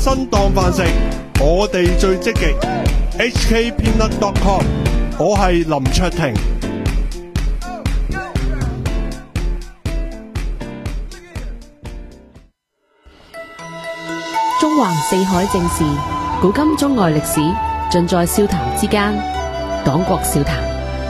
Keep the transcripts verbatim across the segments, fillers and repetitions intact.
生當飯食，我哋最積極。H K Peanut dot com， 我係林卓廷。 中橫四海正事，古今中外歷史，盡在笑談之間。黨國笑談。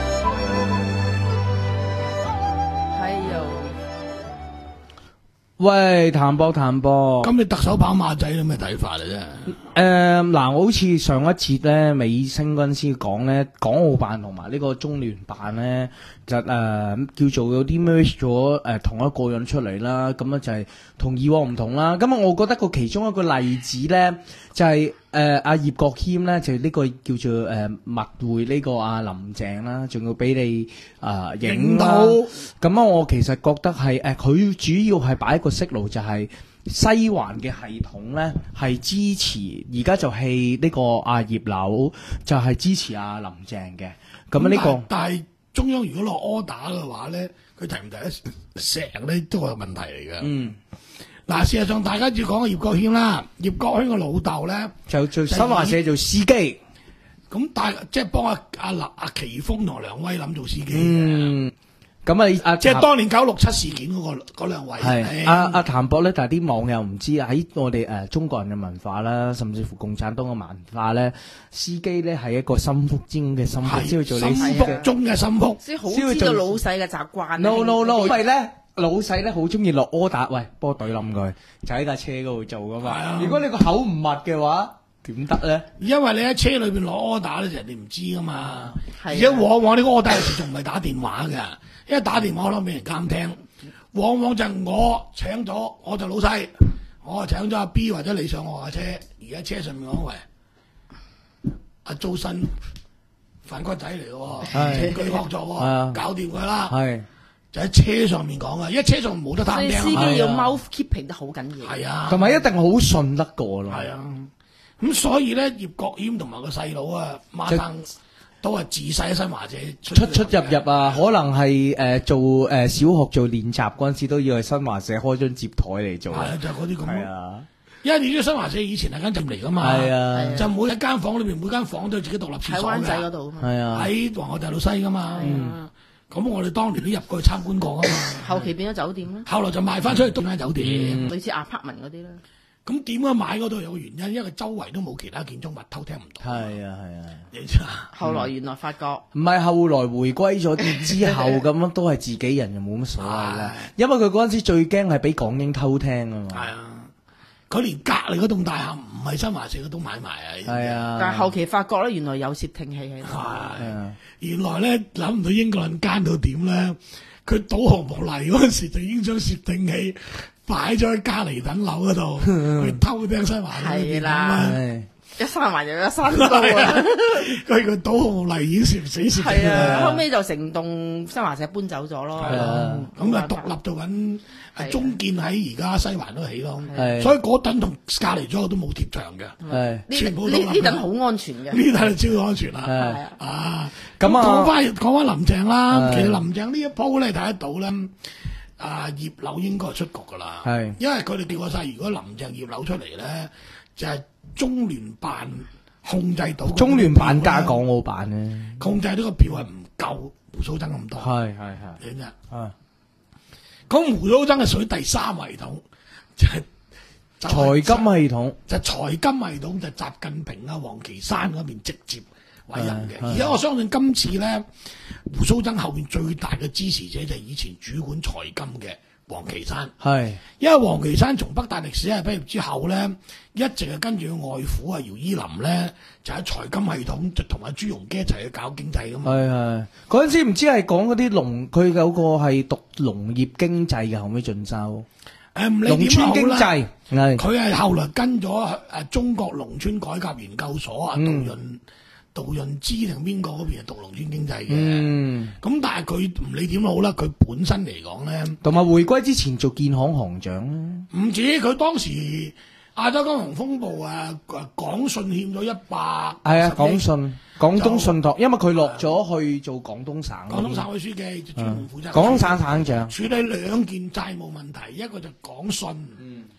喂，譚博譚博， 咁你特首跑馬仔有咩睇法嚟啫？ 誒，嗱，我好似上一節咧尾聲嗰陣時講咧，港澳辦同埋呢個中聯辦咧，就誒、呃、叫做有啲 merge 咗誒同一個人出嚟啦，咁啊就係同以往唔同啦。咁啊，我覺得個其中一個例子咧，就係誒阿葉國謙咧，就呢個叫做誒密會呢個阿林鄭啦，仲要俾你啊影到。咁啊，我其實覺得係誒佢主要係擺一個息路，就係、是。西環嘅系統咧係支持，而家就係呢個阿葉劉就係、是、支持阿林鄭嘅。咁呢、這個但係中央如果落 order 嘅話咧，佢提唔提得成咧都係問題嚟嘅。嗯，嗱，事實上大家要講葉國謙啦，葉國謙嘅老豆咧就做新華社做司機， 咁但係即係幫阿阿林阿奇峰同梁威林做司機。 嗯。咁啊！阿即係當年九六七事件嗰、那個嗰兩位係阿阿譚博咧，但係啲網友唔知喺我哋誒、呃、中國人嘅文化啦，甚至乎共產黨嘅文化咧，司機咧係一個心腹中嘅心腹，先去做你心腹中嘅心腹， 先好知道老細嘅習慣。 No no no，因為咧老細咧好中意落 order，喂，幫我懟冧佢，就喺架車嗰度做噶嘛。啊、如果你個口唔密嘅話，點得咧？因為你喺車裏邊落 order 咧，人哋唔知噶嘛。啊、而且往往呢個 order 有時仲唔係打電話嘅。因為打電話可能俾人監聽，往往就我請咗，我就老細，我請咗阿 B 或者你上我架車，而家車上面講喂，阿周身反骨仔嚟嘅，證據確鑿，搞掂佢啦，就喺車上面講啊，因為車上冇得探聽， 司機要 mouth keeping 得好緊要， 係啊， 同埋一定好信得過咯， 係啊，咁所以咧葉國謙同埋個細佬啊，孖生。都係自細喺新華社出出入入啊，可能係誒、呃、做誒、呃、小學做練習嗰陣時都要去新華社開張接台嚟做，係啊，就嗰啲咁係啊，因為你知新華社以前係間浸嚟噶嘛，係啊，就每一間房裏邊每間房都有自己獨立廁所嘅，喺灣仔嗰度，係啊，喺皇后大道西噶嘛，嗯，咁我哋當年都入過去參觀過噶嘛，後期變咗酒店啦，後來就賣翻出去東間酒店，嗯、類似 apartment 嗰啲啦。咁點解買嗰度有個原因，因為周圍都冇其他建築物，偷聽唔到。係啊係啊，你知啊？後來原來發覺唔係、嗯、後來回歸咗之後咁樣都係自己人，就冇乜所謂啦。因為佢嗰陣時最驚係俾港英偷聽啊嘛。係啊，佢連隔離嗰棟大廈唔係新華社嗰棟買埋啊。係啊，但係後期發覺咧，原來有竊聽器喺度。係啊，原來咧諗唔到英國人奸到點咧，佢導航部嚟嗰陣時就已經將竊聽器擺咗喺嘉利等樓嗰度，去偷聽新華社。係啦，一閂埋就一閂到啊！佢個導航嚟已經攝死攝死啦。後尾就成棟新華社搬走咗咯。係啊，咁啊獨立做緊，係中建喺而家西環都起咯。係，所以嗰等同隔離咗都冇貼牆嘅。係，全部都呢呢等好安全嘅。呢等超安全啦。係啊，咁啊講翻講翻林鄭啦，其實林鄭呢一鋪咧睇得到咧。啊葉劉應該係出局噶啦，係，因為佢哋調過晒，如果林鄭葉劉出嚟咧，就係、是、中聯辦控制到，中聯辦加港澳辦咧，控制到個票係唔夠胡鬚曾咁多，係係係，點啫？啊，咁胡鬚曾係屬於第三系統，就係、是、財金系統，就財、是、金系統就習近平啊、王岐山嗰邊直接委任嘅，而家我相信今次咧，胡鬚曾後邊最大嘅支持者就係以前主管財金嘅王岐山，係，因為王岐山從北大歷史系畢業之後咧，一直係跟住佢外父啊姚依林咧，就喺財金系統就同阿朱鎔基一齊去搞經濟噶嘛，係係，嗰陣時唔知係講嗰啲農，佢有個係讀農業經濟嘅，後尾進修。誒，唔理點好啦，農村經濟，佢係後來跟咗誒中國農村改革研究所啊，杜潤。杜潤之定邊個嗰邊係讀農村經濟嘅，咁、嗯、但係佢唔理點好啦，佢本身嚟講咧，同埋回歸之前做建行行長，唔止佢當時亞洲金融風暴啊，廣信欠咗一百，係啊，廣信廣東信託，因為佢落咗去做廣東省，廣東省委書記就專門負責廣東省省長，處理兩件債務問題，一個就廣信。嗯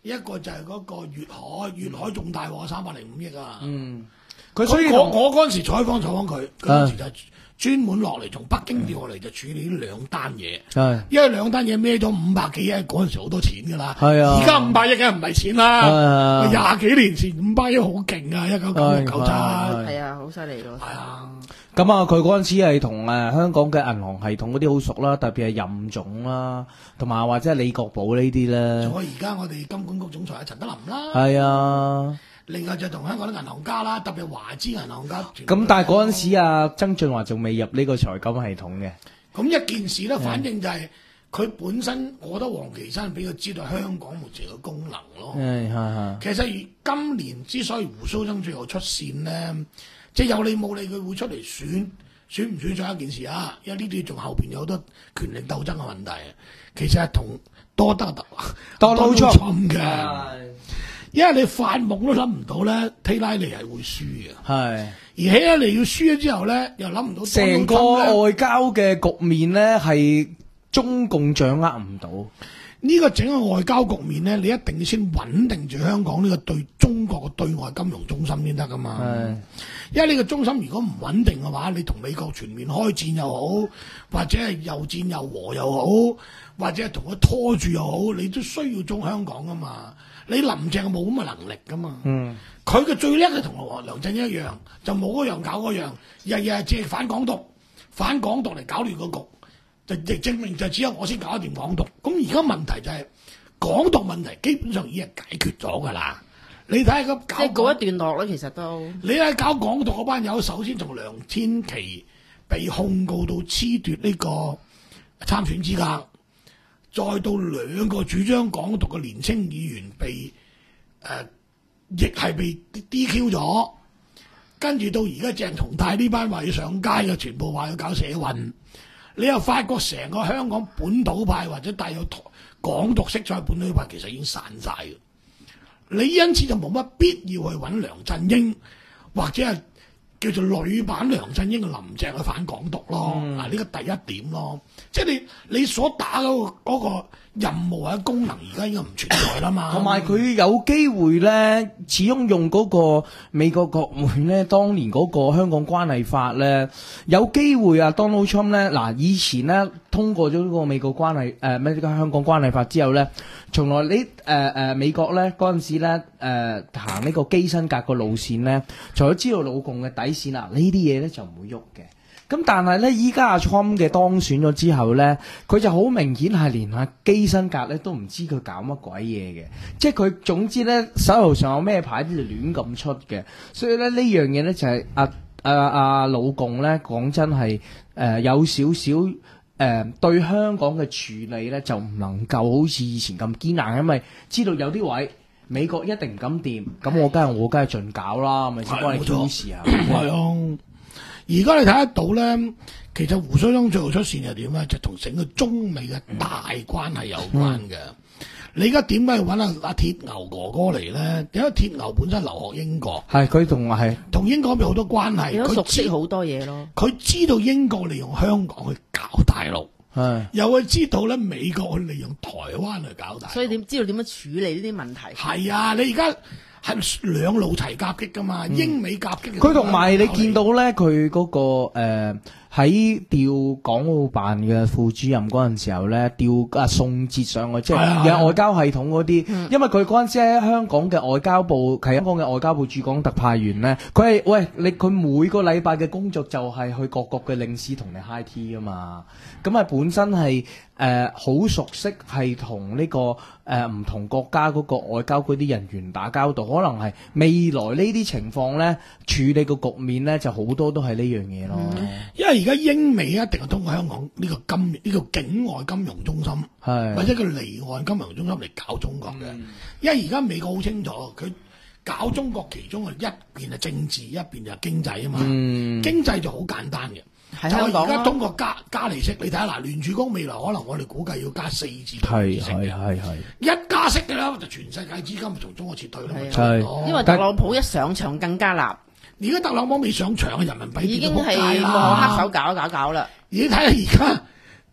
一個就係嗰個粵海，粵海仲大鑊，三百零五億啊！ 嗯，佢所以我同我嗰陣時採訪採訪佢，佢嗰陣時就係專門落嚟從北京調過嚟就處理呢兩單嘢， 係因為兩單嘢孭咗五百幾億，嗰陣時好多錢㗎啦。 係啊而家五百億梗係唔係錢係啦。 啊廿幾年前五百億好勁啊，一九九六九七。 係係啊，好犀利咯。 係啊， 咁啊，佢嗰陣時係同誒香港嘅銀行系統嗰啲好熟啦，特別係任總啦，同埋或者係李國寶呢啲咧。 仲有而家我哋金管局總裁阿陳德霖啦。 係啊。 另外就同香港啲銀行家啦，特別華資銀行家。 咁但係嗰陣時啊，曾俊華仲未入呢個財金系統嘅。 咁一件事咧，反正就係佢本身，我覺得黃岐山俾佢知道香港目前嘅功能咯。 係係係。 其實今年之所以胡鬚曾最後出線咧，即係有理冇理，佢會出嚟選，選唔選上一件事啊？因為呢啲仲後邊有好多權力鬥爭嘅問題。其實係同多得特多撈錯嘅。因為你發夢都諗唔到咧，希拉里係會輸嘅。 係。 而希拉里要輸咗之後咧，又諗唔到成個外交嘅局面咧，係中共掌握唔到。 呢個整個外交局面咧，你一定要先穩定住香港呢個對中國嘅對外金融中心先得噶嘛。係。因為呢個中心如果唔穩定嘅話，你同美國全面開戰又好，或者係又戰又和又好，或者係同佢拖住又好，你都需要中香港噶嘛。你林鄭冇咁嘅能力噶嘛？嗯，佢嘅最叻係同梁振英一樣，就冇嗰樣搞嗰樣，日日借反港獨、反港獨嚟搞亂個局，就亦證明就只有我先搞得掂港獨。咁而家問題就係、是、港獨問題基本上已經係解決咗㗎啦。你睇下咁搞， 即係告一段落啦，其實都。 你睇搞港獨嗰班友，首先從梁天琦被控告到褫奪呢個參選資格。再到兩個主張港獨嘅年青議員被誒，亦、呃、係被 D Q 咗，跟住到而家鄭松泰呢班話要上街嘅，全部話要搞社運。你又發覺成個香港本土派或者帶有港獨色彩本土派，其實已經散晒嘅。你因此就冇乜必要去揾梁振英，或者係叫做女版梁振英嘅林鄭去反港獨咯。嗱、嗯，呢個第一點咯。即係你你所打嗰個嗰個任務或者功能，而家應該唔存在啦嘛。 同埋佢有機會咧，始終用嗰個美國國會咧，當年嗰個香港關係法咧，有機會啊 Donald Trump 咧，嗱以前咧通過咗呢個美國關係誒咩呢個香港關係法之後咧，從來你誒誒美國咧嗰陣時咧誒行呢個基辛格個路線咧，除咗知道老共嘅底線啊，呢啲嘢咧就唔會喐嘅。咁但係咧，依家阿 Trump 嘅當選咗之後咧，佢就好明顯係連阿基辛格咧都唔知佢搞乜鬼嘢嘅，即係佢總之咧手頭上有咩牌就亂咁出嘅，所以咧呢樣嘢咧就係阿阿阿老共咧講真係誒、呃、有少少誒、呃、對香港嘅處理咧就唔能夠好似以前咁堅硬，因為知道有啲位美國一定唔敢掂，咁我梗係我梗係盡搞啦，咪先幫你挑事啊， 係啊。而家你睇得到咧，其實胡鬚曾最後出線係點咧？就同整個中美嘅大關係有關嘅。嗯、你而家點解要揾阿阿鐵牛哥哥嚟咧？因為鐵牛本身留學英國， 係佢同係同英國有好多關係， 佢熟悉好多嘢咯。 佢知道英國利用香港去搞大陸，係又會知道咧美國去利用台灣去搞大陸。 所以點知道點樣處理呢啲問題？ 係啊，你而家。係兩路齊夾擊噶嘛，嗯、英美夾擊。 佢同埋你見到咧，佢嗰、那個誒喺調港澳辦嘅副主任嗰陣時候咧，調啊宋哲上去，即係有外交系統嗰啲。嗯、因為佢嗰陣時喺香港嘅外交部，係香港嘅外交部駐港特派員咧，佢係喂你佢每個禮拜嘅工作就係去各國嘅領事同你 high tea 噶嘛，咁係本身係。誒好、呃、熟悉係同呢個誒唔、呃、同國家嗰個外交嗰啲人員打交道，可能係未來呢啲情況咧處理個局面咧就好多都係呢樣嘢咯。嗯、因為而家英美一定係通過香港呢個金呢、呢個境外金融中心，係或者個離岸金融中心嚟搞中國嘅。嗯、因為而家美國好清楚，佢搞中國其中係一邊係政治，一邊就係經濟啊嘛。嗯、經濟就好簡單嘅。就係而家通過加加利息，你睇下嗱，聯儲局未來可能我哋估計要加四至六厘息嘅，係係一加息嘅啦，就全世界資金從中國撤退啦。 係，因為特朗普一上場更加辣。 而家特朗普未上場嘅人民幣已經係幕後黑手搞一搞搞啦。 而你睇下而家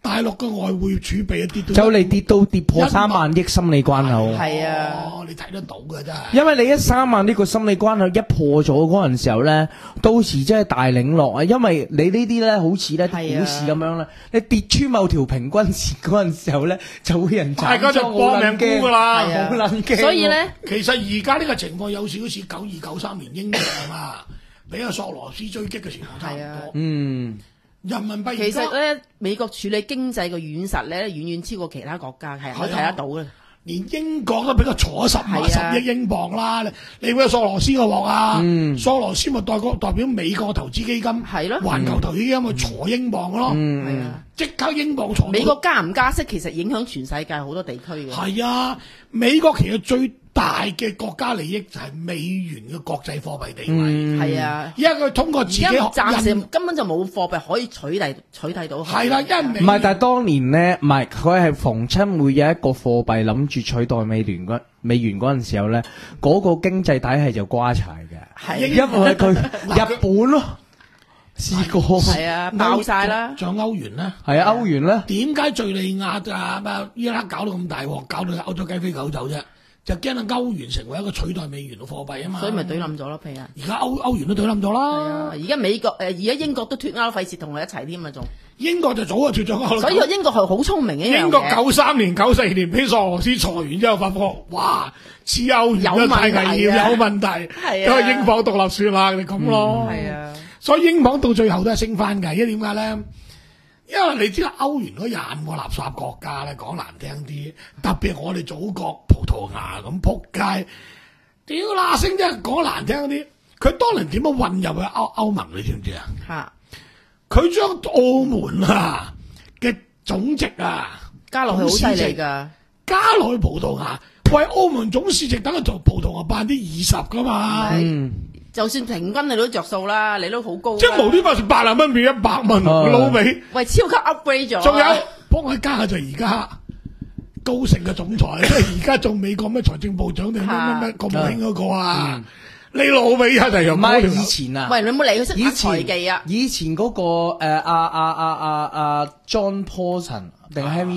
大陸嘅外匯儲備一跌到就嚟跌到跌破三萬億心理關口。 係啊， 哦，你睇得到嘅真係。 因為你一三萬呢個心理關口一破咗嗰陣時候咧，到時真係大領落啊！因為你呢啲咧好似咧啲股市咁樣咧，你跌穿某條平均線嗰陣時候咧，就會人大家就搏命沽㗎啦， 係啊好撚驚。 所以咧， 其實而家呢個情況有少少似九二九三年英鎊啊，俾阿索羅斯追擊嘅情況差唔係啊多。 嗯。 人民幣其實咧，美國處理經濟嘅軟實咧，遠遠超過其他國家，係可以睇得到嘅。 連英國都俾佢坐十萬十係啊億英鎊啦，你你會有索羅斯個鑊啊？ 嗯索羅斯咪代個代表美國投資基金， 係咯環球投資基金去坐英鎊咯， 嗯係啊， 即刻英鎊坐到。 美國加唔加息，其實影響全世界好多地區嘅。 係啊，美國其實最大嘅國家利益就係美元嘅國際貨幣地位， 係啊， 因為佢通過而自己家暫時印根本就冇貨幣可以取代取代到。 係啦，因為美唔係，但係當年咧，唔係佢係逢親會有一個貨幣諗住取代美元嗰美元嗰陣時候咧，嗰、個經濟體系就瓜柴嘅， 係因為佢日本咯，試過係啊，爆晒啦。 仲有歐元咧。 係啊，歐元咧， 點解敍利亞啊、咩伊拉克搞到咁大鑊，搞到歐洲雞飛狗走啫？就驚到歐元成為一個取代美元嘅貨幣啊嘛。 所以咪懟冧咗咯，譬如啊。 而家歐歐元都懟冧咗係啦啊，。而家美國誒，而家英國都脱歐，費事同佢一齊添啊，仲。 英國就早就脱咗歐啦。 所以英國係好聰明嘅一樣嘢。 英國九三年、九四年俾索羅斯裁完之後，發覺哇，黐歐元都太危險， 有問題啊有問題， 係啊咁啊英鎊獨立算啦，你咁咯。 係啊， 所以英鎊到最後都係升翻㗎，因為點解咧？因為你知道歐元嗰廿五個垃圾國家咧，講難聽啲，特別我哋祖國葡萄牙咁撲街，屌啦聲啫！講難聽啲，佢當年點樣混入去歐歐盟，你知唔知啊？ 嚇佢將澳門啊嘅總值啊加落去好犀利㗎。 加落去葡萄牙，喂，澳門總市值等佢做葡萄牙百分之二十㗎嘛。 嗯， 就算平均你都着數啦，你都好高啦。 即係無端端從八十蚊變一百蚊， 啊老味。 喂，超級 upgrade 咗啊。 仲有幫佢加下就而家高盛嘅總裁，即係而家做美國咩財政部長定咩咩咩國務卿嗰個啊？你老味啊，就係唔係以前啊， 喂，你有冇理佢識以打財前技啊？ 以前嗰、個誒阿阿阿阿阿 John Paulson 定 Henry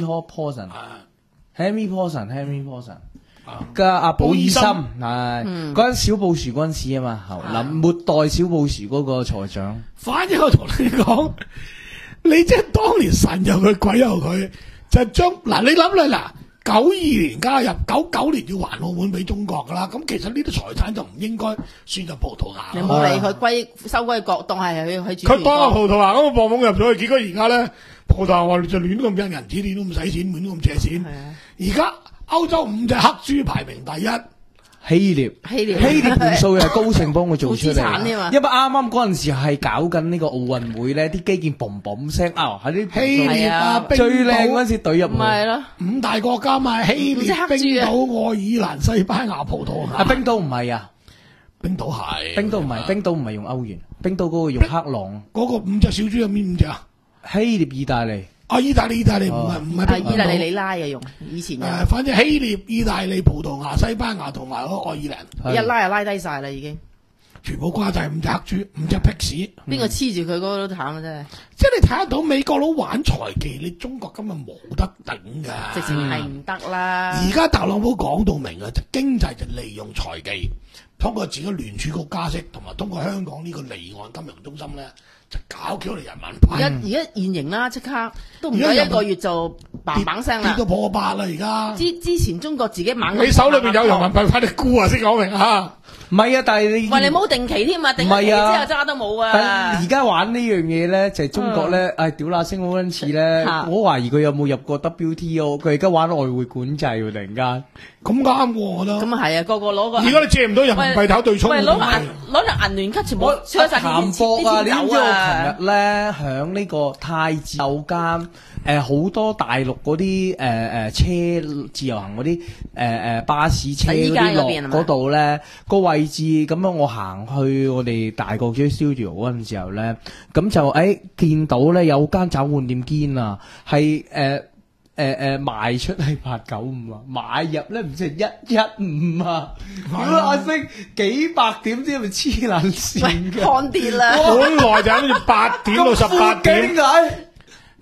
Paulson，Henry Paulson，Henry Paulson。嘅阿保爾森係嗰陣小布殊嗰陣時啊嘛，後臨末代小布殊嗰個財長。 反正我同你講，你即係當年神有佢鬼有佢，就將嗱你諗啦嗱，九二年加入，九九年要還澳門俾中國噶啦，咁其實呢啲財產就唔應該算入葡萄牙。 你冇理佢歸收歸國，當係去去轉佢當個葡萄牙咁個磅俸入咗去，結果而家咧葡萄牙我哋就亂咁印銀紙，亂都唔使錢，亂都咁借錢。而家歐洲五隻黑豬排名第一。 希臘， 希臘希臘盤數又係高盛幫佢做出負資產嚟， 添啊因為啱啱嗰陣時係搞緊呢個奧運會咧，啲基建嘣嘣聲啊，喺啲希臘啊， 係啊冰最靚嗰陣島時懟入唔係去。 咯， 五大國家嘛，希臘、 五隻黑冰豬啊島、愛爾蘭、西班牙、葡萄牙。 啊，冰島唔係啊， 冰島係， 冰島唔係，冰島唔係用歐元，冰島嗰個用克朗。 嗰個五隻小豬有邊五隻啊？ 希臘、意大利， 啊，意大利、意大利唔係唔係啊， 冰島意大利里拉嘅用，以前有誒，反正希臘、意大利、葡萄牙、西班牙同埋嗰個愛爾蘭， 一拉就拉低晒啦，已經。 全部瓜晒五隻黑豬，五隻僻屎。 邊個黐住佢嗰個都慘啊！真係， 即係你睇得到美國佬玩財技，你中國根本冇得頂㗎。 直情係唔得啦。 而家特朗普講到明啊，就經濟就利用財技，通過自己聯儲局加息，同埋通過香港呢個離岸金融中心咧，就搞起嚟人民幣。 而家而家現形啦，即刻都唔夠一個月就砰砰聲啦跌到。破百啦！而家之之前中國自己猛咁你手裏邊有人民幣，快啲沽啊！先講明啊！ 唔係啊，但係你喂，你冇定期添啊，定咗期之後揸都冇但啊而！家玩呢樣嘢咧，就係中國咧，唉，屌乸聲好撚似咧， 嚇我懷疑佢有冇入過 W T O，佢而家玩外匯管制喎，突然間。 咁啱喎，我覺得。 咁啊係啊，個個攞個。 而家你借唔到人民幣頭對沖喂， 喎， 攞個銀攞條銀聯卡全部我出晒啲談錢博啊！ 啲錢走你知唔知我啊！ 琴日咧響呢個太子有間誒好多大陸嗰啲誒誒車自由行嗰啲誒誒巴士車嗰洗衣街啲落嗰邊係嘛嗰度咧個位置咁樣，我行去我哋大角咀 studio 嗰陣時候咧，咁就誒、欸、見到咧有間找換店堅啊，係誒。誒誒賣出係八九五啊，買入咧唔知係一一五啊，屌阿星幾百點知係咪黐撚線喂， 嘅？ 看跌啦！ 本來就諗住八點到十八點， 點解？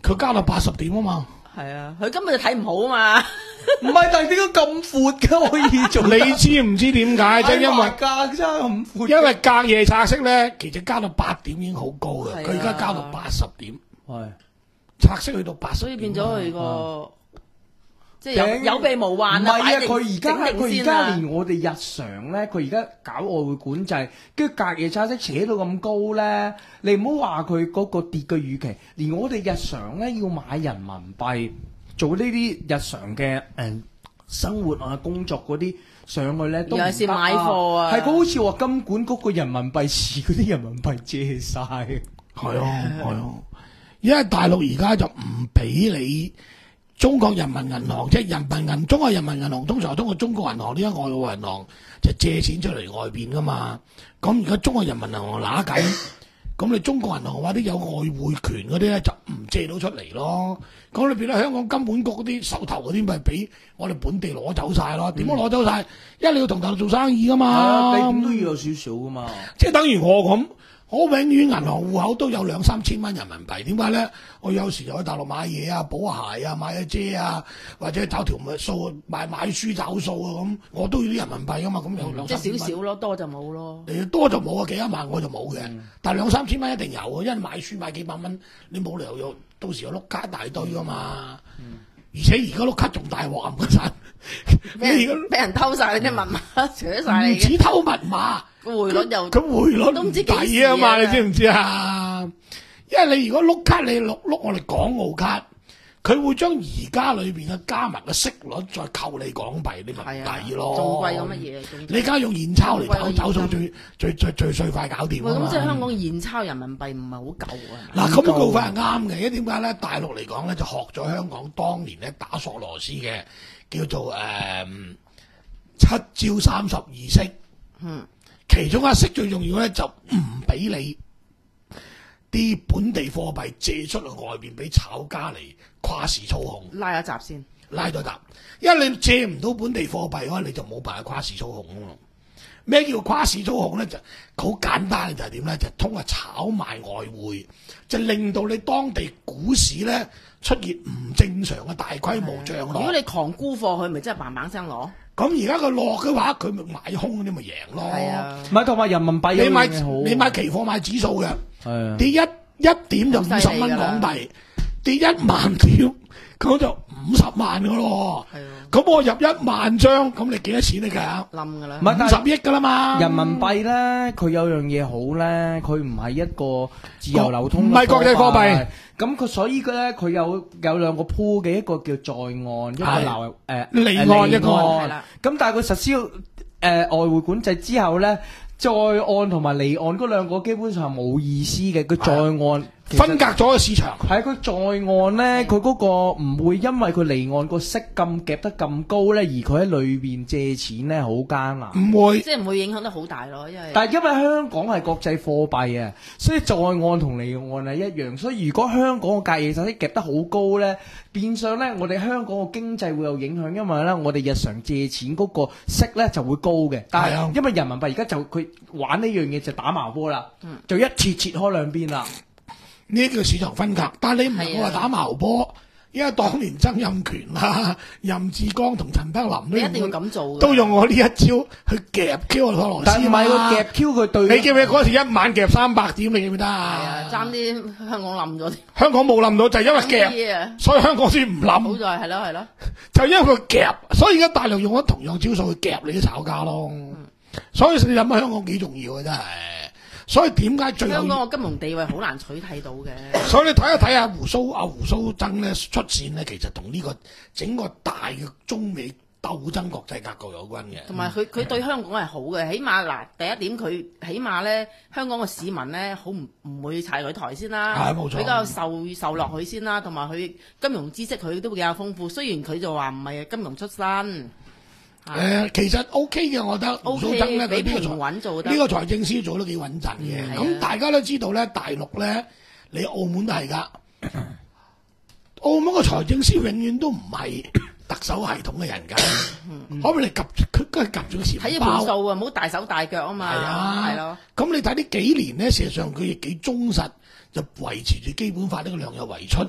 佢加到八十點啊嘛。 係啊，佢根本就睇唔好啊嘛。 唔係，但係點解咁闊嘅可以做得？ 你知唔知點解？即係因為價真係咁闊。 因為隔夜拆息咧，其實加到八點已經好高嘅， 係啊佢而家加到八十點， 係拆息去到八十， 所以變咗佢個即係頂有有備無患唔係啊！ 擺定佢而家整定佢而先啊家連我哋日常咧，佢而家搞外匯管制，跟住隔夜拆息扯到咁高咧，你唔好話佢嗰個跌嘅預期，連我哋日常咧要買人民幣做呢啲日常嘅誒、呃、生活啊工作嗰啲上去咧，都唔得啊尤其是買貨啊係佢好似話金管局個人民幣市嗰啲人民幣借晒。 係啊係啊，因為大陸而家就唔俾你中國人民銀行，即係人民銀中國人民銀行通常通過中國銀行呢間外匯銀行就借錢出嚟外邊噶嘛。咁而家中國人民銀行揦緊，咁你中國銀行話啲有外匯權嗰啲咧就唔借到出嚟咯。咁你變咗香港金管局嗰啲手頭嗰啲咪俾我哋本地攞走晒咯？點樣攞走晒？因為你要同大陸做生意噶嘛， 啊，你點都要有少少噶嘛。 即係等於我咁。我永遠銀行戶口都有兩三千蚊人民幣，點解咧？我有時就喺大陸買嘢啊、補鞋啊、買隻遮啊，或者找條數買買書找數啊咁，我都要啲人民幣噶嘛，咁有兩即三千蚊。 係少少咯，多就冇咯。 你多就冇啊，幾一萬我就冇嘅， 嗯但係兩三千蚊一定有啊，因為買書買幾百蚊，你冇理由有到時有碌卡一大堆噶嘛。 嗯、 而且而家碌卡仲大鑊冚家鏟， 俾你而人俾人偷晒你啲密碼，除咗家唔晒你嘅止偷密碼。 個匯率又咁匯率都唔知幾時抵啊嘛， 啊你知唔知啊？因為你如果碌卡，你碌碌我哋港澳卡，佢會將而家裏邊嘅加埋嘅息率再扣你港幣，你咪係啊， 抵咯。 仲貴過乜嘢？仲你而家用現鈔嚟仲貴過走走數現金最最最最最快搞掂喂， 啊嘛咁即係香港現鈔人民幣唔係好夠啊？ 嗱，咁嘅做法係啱嘅，因為點解咧？大陸嚟講咧，就學咗香港當年咧打索羅斯嘅叫做誒、嗯、七招三十二式。 嗯。 其中一式最重要咧，就唔俾你啲本地貨幣借出去外邊俾炒家嚟跨市操控， 拉一集先。 拉咗搭，因為你借唔到本地貨幣嘅話，你就冇辦法跨市操控啊嘛。咩叫跨市操控咧？就好簡單，就係點咧？就通過炒賣外匯，就令到你當地股市咧出現唔正常嘅大規模漲落。 如果你狂沽貨，佢咪真係嘭嘭聲攞？ 咁而家佢落嘅話，佢咪買空嗰啲咪贏咯。 係啊， 唔係同埋人民幣有你買樣嘢好你買期貨買指數嘅， 係啊跌一一點就五十蚊港幣，跌一萬點咁就五十萬噶咯。 係啊， 咁我入一萬張，咁你幾多錢你計？ 冧噶啦。 唔係但係五十億噶啦嘛。 人民幣咧，佢有樣嘢好咧，佢唔係一個自由流通嘅唔係國際貨幣。 咁佢所以佢咧，佢有有兩個鋪嘅，一個叫在岸，一個係流誒離岸誒一個係啦咁但係佢實施誒、呃、外匯管制之後咧，在岸同埋離岸嗰兩個基本上冇意思嘅。佢在岸其實分隔咗個市場。 係佢在岸咧，佢嗰個唔會因為佢離岸個息咁夾得咁高咧，而佢喺裏邊借錢咧好艱難。 唔會。 即係唔會影響得好大咯，因為但係因為香港係國際貨幣啊，所以在岸同離岸係一樣。所以如果香港個隔夜拆息夾得好高咧，變相咧我哋香港個經濟會有影響，因為咧我哋日常借錢嗰個息咧就會高嘅。但係啊係因為人民幣而家就佢玩呢樣嘢就打矛波啦，就一切切開兩邊啦。 呢啲叫市場分隔，但係你唔能夠話打矛波，因為當年曾蔭權啊、任志剛同陳柏霖都用你一定要咁做嘅。 都用我呢一招去夾 Q 個索羅斯但係唔係個啊嘛夾 Q 佢對， 你記唔記得嗰時一晚夾三百點？你記唔記得係啊啊，？爭啲香港冧咗啲。 香港冇冧到，就係因為爭夾， 啲啊！ 所以香港先唔好冧， 在係咯係咯， 就因為佢夾，所以而家大陸用咗同樣招數去夾你啲炒家咯。所以你諗下香港幾重要啊，真係。所以點解最後？ 香港個金融地位好難取替到嘅。 所以你睇一睇阿胡蘇阿胡蘇曾咧出線咧，其實同呢個整個大嘅中美鬥爭國際格局有關嘅。 同埋佢佢對香港係好嘅，起碼嗱第一點佢起碼咧香港嘅市民咧好唔唔會踩佢台先啦， 係冇錯比較受受落佢先啦，同埋佢金融知識佢都比較豐富。雖然佢就話唔係金融出身。 誒、呃，其實 O K 嘅，我覺得胡 O 蘇曾咧， K， 佢呢個比平穩財做得呢個財政司做得幾穩陣嘅。咁、 嗯、 大家都知道咧，大陸咧，你澳門都係㗎。澳門個財政司永遠都唔係特首系統嘅人㗎，可唔可以你夾佢梗係夾咗個睇錢包？ 住盤數啊，唔好大手大腳啊嘛。 係啊， 係咯。 咁你睇呢幾年咧，事實上佢亦幾忠實，就維持住基本法呢個量入為出，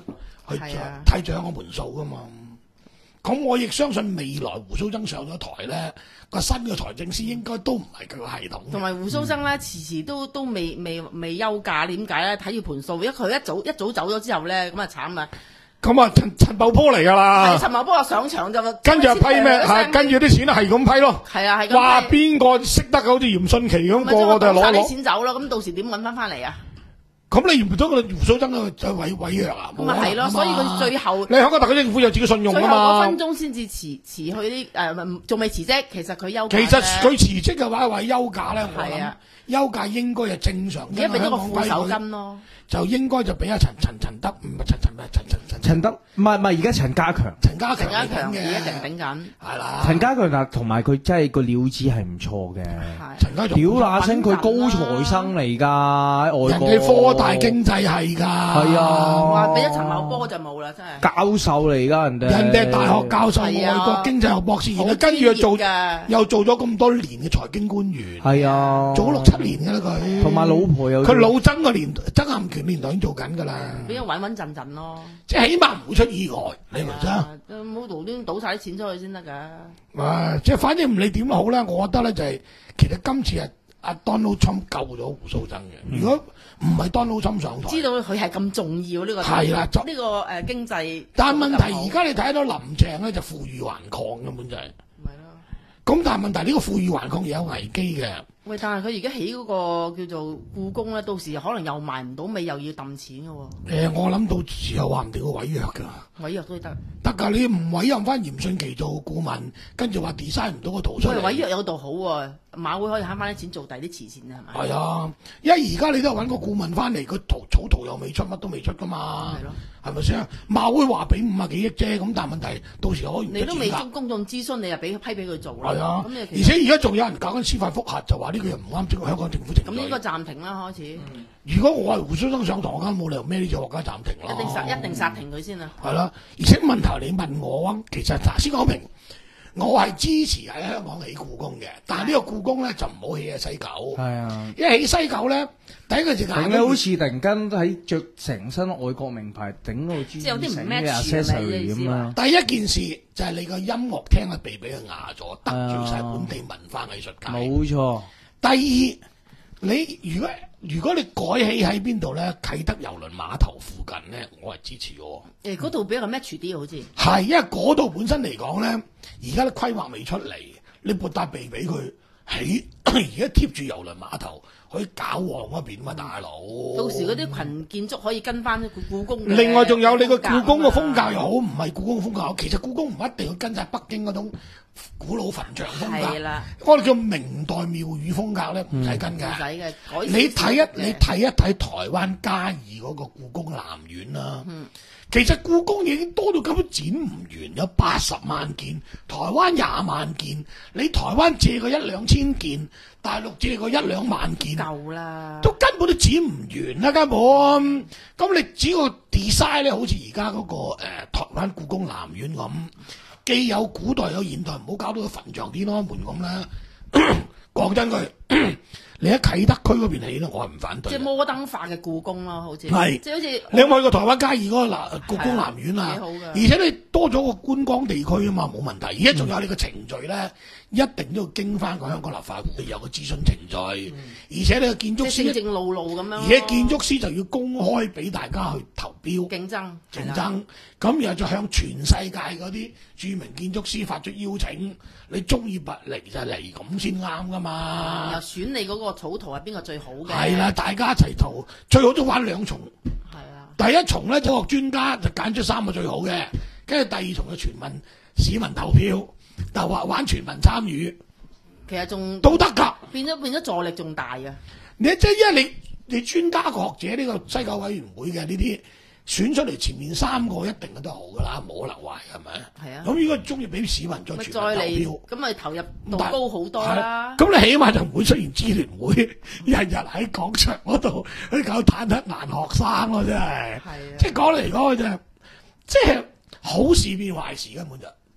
去係啊睇獎個門數噶嘛。咁我亦相信未來胡鬚曾上咗台咧，個新嘅財政司應該都唔係佢個系統嘅。 同埋胡鬚曾咧，遲遲都都未未未休假，點解咧？睇住盤數，因為佢一早一早走咗之後咧，咁啊慘啊！ 咁啊，陳陳茂波嚟㗎啦， 陳茂波又上場就跟住就批咩？係跟住啲錢係咁批咯。 係啊，係咁。 哇！邊個識得好似嚴迅奇咁，個個都係攞攞攞。 啲錢走咯，咁到時點揾翻翻嚟啊？ 咁你唔通個胡鬚曾就毀毀約啊？ 咁咪係咯，所以佢最後你香港特區政府有自己信用啊最後嗰嘛。 分鐘先至辭辭去啲誒，仲未辭職，其實佢休假其實佢辭職嘅話話休假咧，我諗係啊休假應該係正常。 而家俾咗個副手金咯。 就應該就俾阿陳陳陳德，唔係陳陳咩陳陳陳陳德，唔係唔係，而家陳家強， 陳家強陳家嚟緊嘅， 強而家定頂緊。 係啦。 陳家強嗱，同埋佢真係個料子係唔錯嘅。 係陳家強屌那聲，佢高材生嚟㗎，喺外國。 人哋科大經濟系㗎。 係啊， 哇！俾咗陳茂波就冇啦，真係。 教授嚟㗎人哋。 人哋係大學教授， 係啊外國經濟學博士，然後好跟住又做專業㗎又做咗咁多年嘅財經官員。 係啊， 做咗六七年㗎啦佢。 同埋老婆有佢老曾個年曾蔭權年代已經做緊㗎啦。 俾佢穩穩陣陣咯。 即係起碼唔會出意外，你明唔明啊？ 唔好無端倒晒啲錢出去先得㗎。 啊，即係反正唔理點都好咧，我覺得咧就係、其實今次係阿 Donald Trump 救咗胡鬚曾嘅。如果唔係 Donald Trump 上台， 知道佢係咁重要呢個係啦就呢個誒經濟。 但係問題而家你睇到林鄭咧就負隅頑抗根本就係、 咪咯。 咁但係問題呢個負隅頑抗有危機嘅。 喂，但係佢而家起嗰個叫做故宮咧，到時可能又賣唔到尾，又要揼錢嘅喎。 誒、我諗到時候話唔定會毀約㗎。 毀約都得。 得㗎，你唔委任翻嚴迅奇做顧問，跟住話 design 唔到個圖出喂， 嚟。 毀約有度好喎，馬會可以慳翻啲錢做第啲慈善啊，係咪？ 係啊，因為而家你都係揾個顧問翻嚟，個圖草圖又未出，乜都未出㗎嘛。 係咯。 係咪先？馬會話俾五啊幾億啫，咁但係問題到時可以唔出你都未錢㗎中公眾諮詢，你又俾批俾佢做啦。 係啊， 咁你而其實且而家仲有人搞緊司法覆核，就話呢個人唔啱整個香港政府程序。 咁應該暫停啦，開始。 如果我係胡鬚曾上台，我梗冇理由孭呢隻鑊梗係暫停啦。 一定殺一定殺停佢先啊！ 係啦，而且問題你問我啊，其實嗱先講明，我係支持喺香港起故宮嘅，但係呢個故宮咧就唔好起喺西九。 係啊。 因為起西九咧，第一個時間頂咧好似突然間喺着成身外國名牌頂到即係有啲唔成 match 嘅 accessory 咁啊！ 第一件事就係你個音樂廳係被俾佢壓咗，得罪晒本地文化藝術界。 冇錯。 第二，你如果如果你改起喺邊度咧，啟德郵輪碼頭附近咧，我係支持嘅。 誒，嗰度比較 match 啲好似。 係，因為嗰度本身嚟講咧，而家啲規劃未出嚟，你撥笪地俾佢起，而家貼住郵輪碼頭，可以搞旺嗰邊嘛，大佬。 到時嗰啲群建築可以跟翻故故宮嘅。 另外仲有你個故宮嘅風格格又好，唔係故宮嘅風格好，其實故宮唔一定要跟晒北京嗰種古老墳場風格。 係啦， 我哋叫明代廟宇風格咧，唔使跟㗎。 唔使嘅，改少少你睇一嘅你睇一睇台灣嘉義嗰個故宮南院啦， 嗯其實故宮已經多到根本剪唔完，有八十萬件，台灣廿萬件，你台灣借個一兩千件，大陸借個一兩萬件， 夠啦。 都根本都剪唔完啦，根本。咁你只要 design 咧，好似而家嗰個誒、呃、台灣故宮南院咁，既有古代有現代，唔好搞到個墳場天安門咁啦。講真句。你喺啟德區嗰邊起咧，我係唔反對。 即係摩登化嘅故宮咯，好似係即係好似你有冇去過台灣嘉義嗰個南故宮南院啊？ 幾好㗎而且你多咗個觀光地區啊嘛，冇問題。而且仲有你個程序咧，一定都要經翻個香港立法會有個諮詢程序。而且你個建築師即係正正路路咁樣咯。 而且建築師就要公開俾大家去投標競爭競爭，咁然後就向全世界嗰啲著名建築師發出邀請，你中意拔嚟就嚟咁先啱噶嘛。 又選你嗰個草圖係邊個最好嘅？ 係啦，大家一齊投，最好都玩兩重。 係啊， 第一重咧，科學專家就揀出三個最好嘅，跟住第二重就全民市民投票，就話玩全民參與其實仲都得㗎。 變咗變咗助力仲大啊！ 你即係因為你你專家學者呢個西九委員會嘅呢啲選出嚟，前面三個一定都好㗎啦，冇可能壞係咪？ 係啊。 咁如果中意俾市民再咪全民再嚟投票， 咁咪投入度高好多啦。 咁你起碼就唔會出現支聯會日日喺廣場嗰度去搞坦克難學生咯，真係。 係啊即係講嚟講去就係，即係好事變壞事根本就。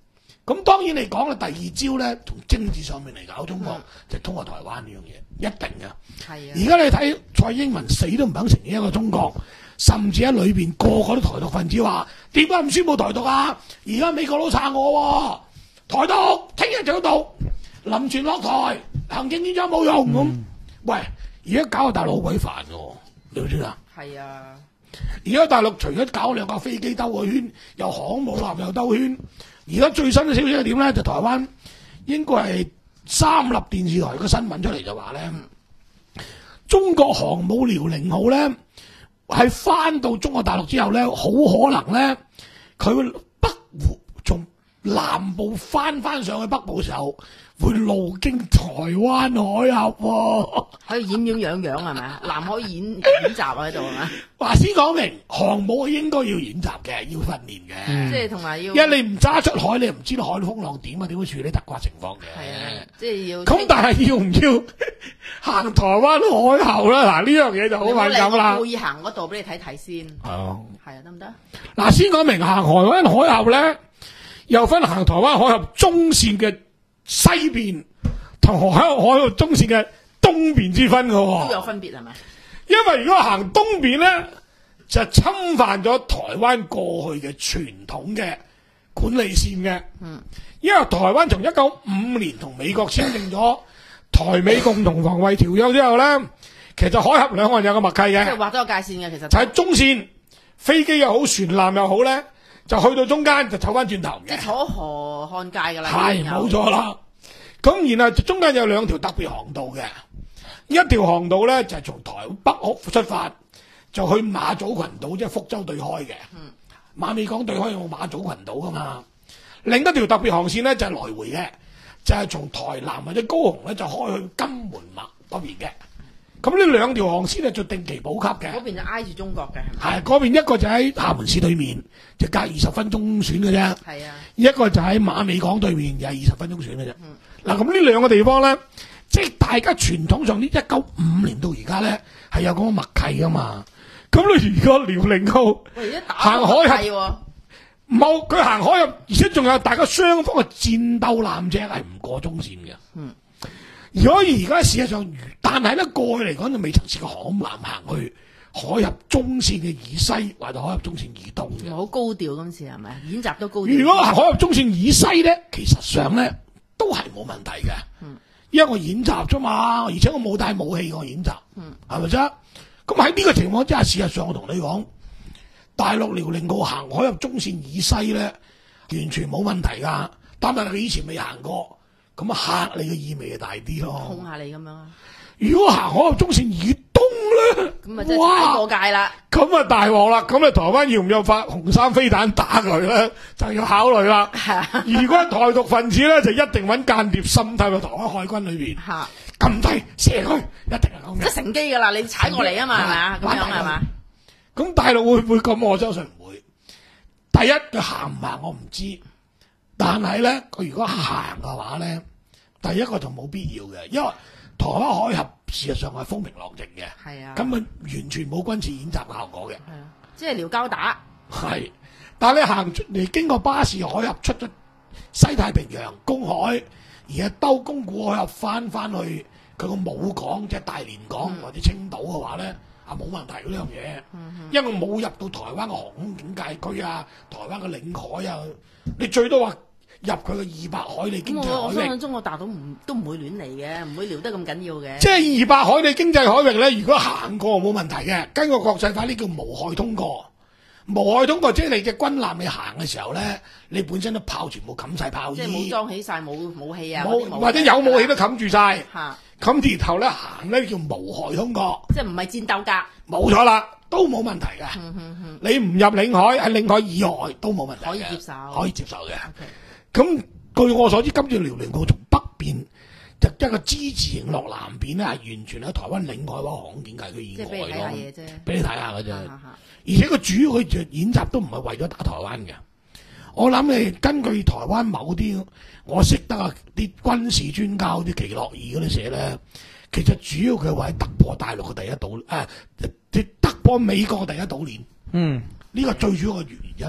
咁當然你講嘅第二招咧，從政治上面嚟搞中國，嗯、就通過台灣呢樣嘢，一定嘅。 係啊。 而家你睇蔡英文死都唔肯承認一個中國，甚至喺裏邊個個都台獨分子話：點解唔宣佈台獨啊？而家美國佬撐我喎，台獨聽日就要到，林全落台，行政院長冇用咁。嗯、喂，而家搞個大陸好鬼煩嘅，你知唔知啊？係啊。而家大陸除咗搞兩架飛機兜個圈，又航母艦又兜圈。而家最新嘅消息係點咧？就台灣應該係三立電視台個新聞出嚟就話咧，中國航母遼寧號咧係翻到中國大陸之後咧，好可能咧佢會北湖從南部翻翻上去北部嘅時候，會路經台灣海峽喎， 可以演演樣樣係咪啊？南海演演習喺度係咪？ 話先講明，航母應該要演習嘅，要訓練嘅， 嗯、即係同埋要。 因為你唔揸出海，你唔知道海風浪點啊，點會處理突發情況嘅。 係啊，即係要。咁但係要唔要行台灣海峽咧？嗱，呢樣嘢就好敏感啦。 我會行嗰度俾你睇睇先。係啊，係啊，得唔得？ 嗱，先講明行台灣海峽咧，又分行台灣海峽中線嘅西邊同海海峽中線嘅東邊之分嘅喎。 都有分別係咪？ 因為如果行東邊咧，就侵犯咗台灣過去嘅傳統嘅管理線嘅。嗯，因為台灣從一九五五年同美國簽訂咗台美共同防衛條約之後咧，其實海峽兩岸有個默契嘅， 即係畫咗個界線嘅，其實就喺中線，飛機又好，船艦又好咧，就去到中間就走翻轉頭嘅， 即係楚河漢界㗎啦。 係冇錯啦。咁然後中間有兩條特別航道嘅。一條航道咧就係、是、從台北出發，就去馬祖群島，即係福州對開嘅。嗯、馬尾港對開有馬祖群島噶嘛？另一條特別航線咧就係、是、來回嘅，就係、是、從台南或者高雄咧就開去金門馬嗰邊嘅。咁呢兩條航線咧就定期補給嘅。 嗰邊就挨住中國嘅。係嗰邊一個就喺廈門市對面，就隔二十分鐘選嘅啫。 係啊。一個就喺馬尾港對面，又係二十分鐘選嘅啫。嗱、嗯，咁呢兩個地方咧。即係大家傳統上呢，一九五五年到而家咧係有咁嘅默契噶嘛。咁你如果遼寧號行海峽，冇佢行海峽，而且仲有大家雙方嘅戰鬥艦隻係唔過中線嘅。嗯，如果而家事實上，但係咧過去嚟講就未曾試過航母艦行去海峽中線嘅以西或者海峽中線以東嘅。 好高調今次係咪？演習都高調。 如果海峽中線以西咧，其實上咧都係冇問題嘅。嗯。因為我演習啫嘛，而且我冇帶武器我演習，係咪啫？咁喺呢個情況之下，事實上我同你講，大陸遼寧號行海峽中線以西咧，完全冇問題噶。但係佢以前未行過，咁啊嚇你嘅意味就大啲咯。 控下你咁樣啊！ 如果行海峽中線以東咧， 咁啊真係踩過界啦。咁啊大鑊啦！咁啊台灣要唔要發紅衫飛彈打佢咧，就要考慮啦。如果台獨分子咧，就一定揾間諜滲透到台灣海軍裏邊，撳低射佢，一定係咁嘅。 即係乘機㗎啦，你踩過嚟啊嘛，係咪啊？咁樣係嘛？ 咁大陸會唔會咁？我相信唔會。第一佢行唔行我唔知，但係咧佢如果行嘅話咧，第一個就冇必要嘅，因為台灣海峽事實上係風平浪靜嘅，係啊，根本完全冇軍事演習嘅效果嘅，係啊， 即係撩交打。 係，但係你行嚟經過巴士海峽出咗西太平洋公海，而係兜宮古海峽翻翻去佢個母港，即係大連港、嗯、或者青島嘅話咧，啊冇問題呢樣嘢，嗯、因為冇入到台灣嘅航空警戒區啊，台灣嘅領海啊，你最多話入佢嘅二百海里經濟海域。 我相信中國大陸唔都唔會亂嚟嘅，唔會撩得咁緊要嘅。 即係二百海里經濟海域咧，如果行過冇問題嘅，根據國際法呢叫無害通過。無害通過即係你嘅軍艦你行嘅時候咧，你本身都炮全部冚晒炮衣， 即係冇裝起晒冇武器啊， 冇或者有武器都冚住晒。 嚇， 咁跌頭咧行咧叫無害通過， 即係唔係戰鬥格。 冇錯啦，都冇問題嘅。嗯嗯嗯、你唔入領海喺領海以外都冇問題嘅， 可以接受， 可以接受嘅。咁 Okay. 據我所知，今次遼寧號從北邊就一個之字形落南邊咧，係完全喺台灣領海或航空警戒區以外咯。即係俾你睇下嘢啫，俾你睇下嘅啫。而且佢主要佢演習都唔係為咗打台灣嘅。我諗你根據台灣某啲我識得啊啲軍事專家啲奇諾爾嗰啲寫咧，其實主要佢話喺突破大陸嘅第一島誒，即、啊、突破美國嘅第一島鏈。嗯，呢個最主要嘅原因。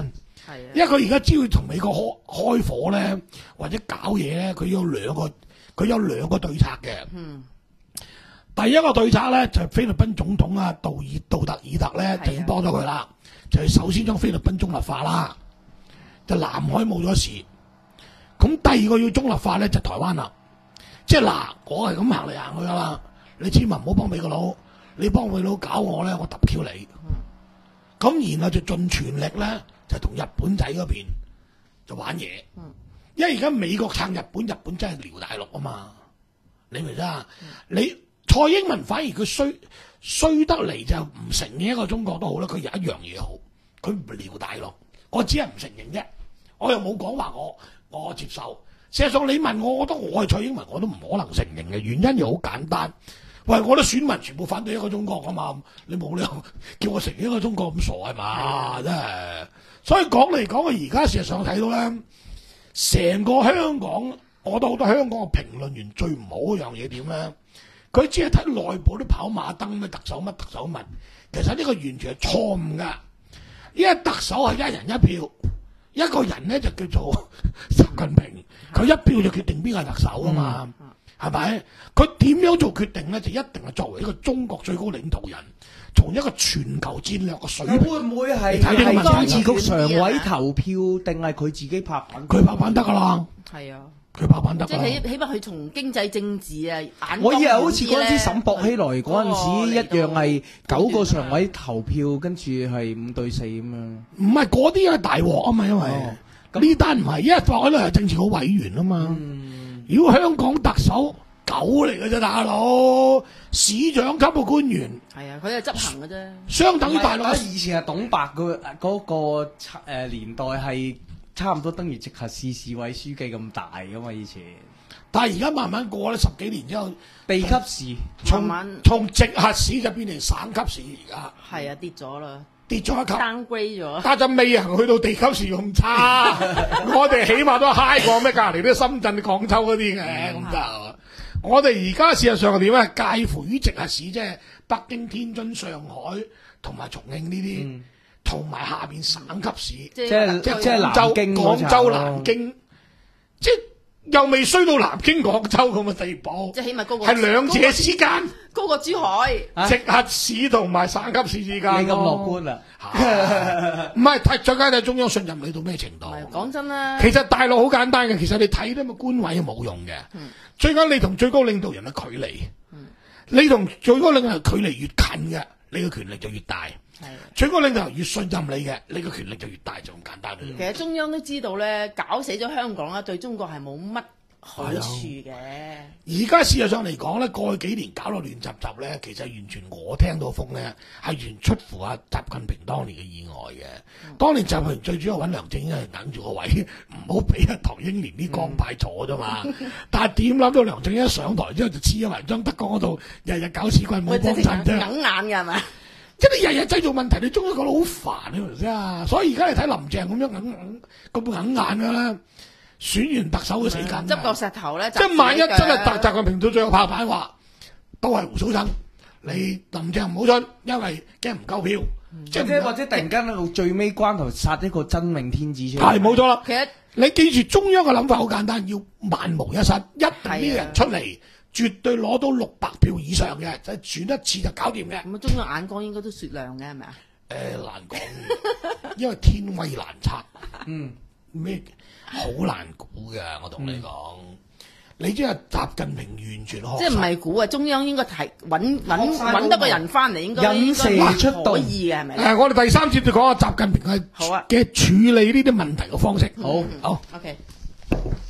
係啊， 因為佢而家只要同美國開開火咧，或者搞嘢咧，佢有兩個佢有兩個對策嘅。 嗯。 第一個對策咧就係、菲律賓總統啊杜爾杜特爾特咧就已經幫咗佢啦，就係首先將菲律賓中立化啦，就南海冇咗事。咁第二個要中立化咧就台灣啦，即係嗱，我係咁行嚟行去噶啦，你千萬唔好幫美國佬，你幫美國佬搞我咧，我揼 Q 你。咁、嗯、然後就盡全力咧，就同日本仔嗰邊就玩嘢。嗯、因為而家美國撐日本，日本真係撩大陸啊嘛，你明唔明啊？嗯、你蔡英文反而佢衰衰得嚟就唔承認一個中國都好啦，佢有一樣嘢好，佢唔撩大陸，我只係唔承認啫，我又冇講話我我接受。事實上你問我，我覺得我係蔡英文，我都唔可能承認嘅，原因又好簡單。喂，我啲選民全部反對一個中國啊嘛，你冇理由叫我承認一個中國咁傻係嘛？真係。所以講嚟講去，而家事實上睇到咧，成個香港，我覺得好多香港嘅評論員最唔好嗰樣嘢點咧？佢只係睇內部啲跑馬燈咩特首乜特首乜，其實呢個完全係錯誤㗎。因為特首係一人一票，一個人咧就叫做習近平，佢一票就決定邊個係特首啊嘛，係咪、嗯？佢點樣做決定咧？就一定係作為一個中國最高領導人，從一個全球戰略嘅水平。 會唔會係係政治局常委投票，定係佢自己拍板？ 佢拍板得㗎啦。係啊。佢拍板得即係起起碼佢從經濟政治啊眼光， 我以為好似嗰陣時沈博熙來嗰陣時一樣係九個常委投票，跟住係五對四咁樣。 唔係嗰啲係大鑊啊嘛，因為呢單唔係，因為博熙來係政治局委員啊嘛。嗯、如果香港特首狗嚟嘅啫，大佬市長級嘅官員。係啊，佢係執行嘅啫。相等於大陸以前係董伯嘅嗰個誒年代係。差唔多等於直轄市市委書記咁大噶嘛以前， 但係而家慢慢過咧，十幾年之後， 地級市從從直轄市就變成省級市，而家係啊跌咗啦， 跌咗一級 downgrade 咗， 但就未行去到地級市咁差，我哋起碼都 high 過咩隔離啲深圳、廣州嗰啲嘅咁就，我哋而家事實上係點咧？介乎於直轄市，即係北京、天津、上海同埋重慶呢啲。嗯同埋下邊省級市， 即係即係南京、 廣州、南京，即係又未衰到南京、廣州咁嘅地步， 即係起碼高過係兩者之間， 高過珠海、 直轄市同埋省級市之間。 你咁樂觀啦？ 唔係睇再加睇中央信任你到咩程度？ 講真啦， 其實大陸好簡單嘅，其實你睇啲咁嘅官位係冇用嘅。嗯、最緊你同最高領導人嘅距離，嗯、你同最高領導人距離越近嘅，你嘅權力就越大。係最高領導人越信任你嘅，你嘅權力就越大，就咁簡單。 其實中央都知道咧，搞死咗香港啦，對中國係冇乜好處嘅。 而家事實上嚟講咧，過去幾年搞到亂雜雜咧，其實完全我聽到風咧係完出乎阿習近平當年嘅意外嘅。嗯、當年習近平最主要揾梁振英係揞住個位，唔好俾阿唐英年啲江派坐啫嘛。嗯、但係點諗到梁振英一上台之後就黐咗埋張德江嗰度，日日搞屎棍冇幫襯啫， 硬眼嘅係咪？ 即係你日日製造問題，你中央覺得好煩，你明唔明啊？所以而家你睇林鄭咁樣硬硬咁硬眼噶啦，選完特首嘅死梗， 執個石頭咧， 即係萬一真係習習近平到最後拍板話，都係胡鬚生，你林鄭唔好信，因為驚唔夠票， 嗯、即係或者突然間到最尾關頭殺一個真命天子出嚟， 係冇錯啦。 其實你記住中央嘅諗法好簡單，要萬無一失，一定呢個人出嚟。絕對攞到六百票以上嘅，就係選一次就搞掂嘅。 咁啊，中央眼光應該都雪亮嘅，係咪啊？ 誒、呃，難講，因為天威難測，嗯，咩好難估嘅。我同你講，嗯、你即係習近平完全學， 即係唔係估啊？中央應該提揾揾揾得個人翻嚟，應該引蛇出洞可以嘅，係咪？ 誒、呃，我哋第三節就講下習近平嘅好啊嘅處理呢啲問題嘅方式。 好， 好 ，OK。